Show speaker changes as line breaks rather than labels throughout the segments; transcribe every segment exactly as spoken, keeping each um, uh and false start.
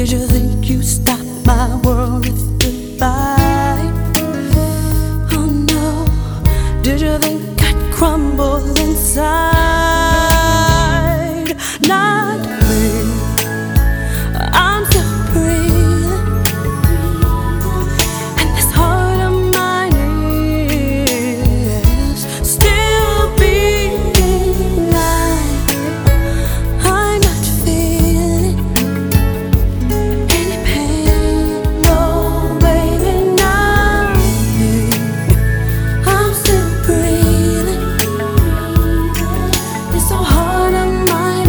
Did you think you stopped my world with goodbye? Oh no, did you think I'd crumble inside? Not me, I'm still breathing, and this heart of mine is still beating like I'm not feeling any pain. No, baby, not me, I'm still breathing. This so hard of mine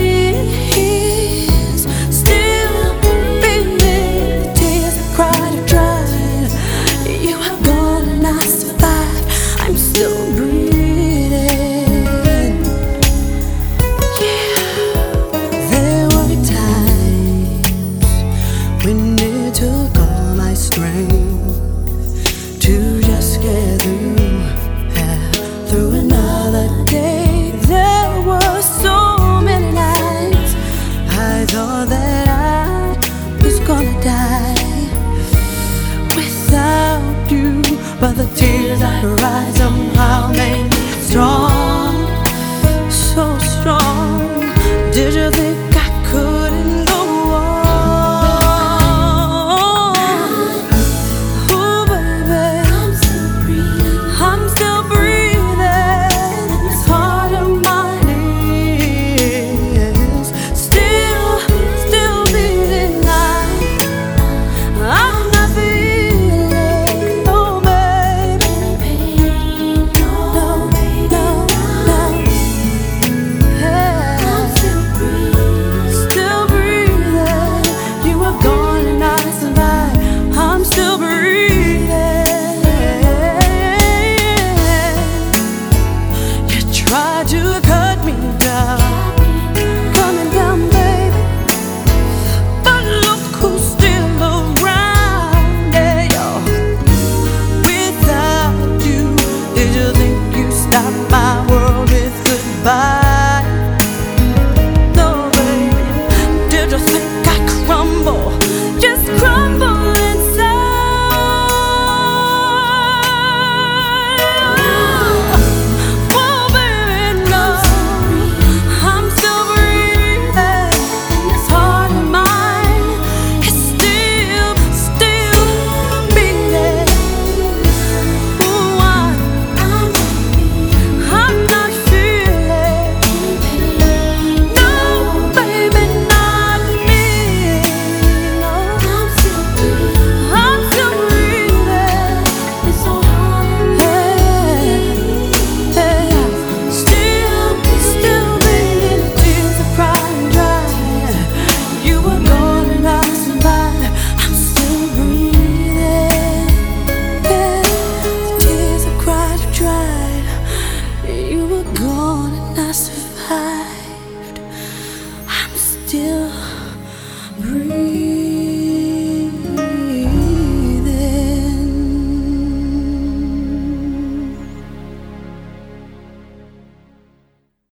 is still beating. The tears I cried are dried. You have gone and I survived. I'm still breathing. Yeah, there were times when it took all my strength to just get through, yeah, through another day. There were so many nights I thought that I was gonna die without you, but the tears I cried somehow made me strong, so strong. Did you think I couldn't go on? Oh baby, I'm still breathing. I'm still breathing. This heart of mine is still, still beating like I'm not feeling. Oh baby, no, no, no. Yeah. I'm still breathing. Still breathing. You were gone and I survived. I'm still breathing. You tried to cut me down, coming down, baby, but look who's still around. Yeah, yo. Without you, did you think you stopped my world with goodbye? No, baby, did you think I'd crumble, just crumble inside? Oh, baby, no, I'm still breathing. This heart of mine is still, still beating. Ooh, I'm, I'm not feeling. No, baby, not me. No, I'm still breathing. I'm still breathing. It's so hard. Yeah, yeah. Still, still beating. Tears are crying dry. You were gone and I survived. I'm still breathing. Yeah, the tears I cried are dried. You were gone and I survived. I'm still breathing.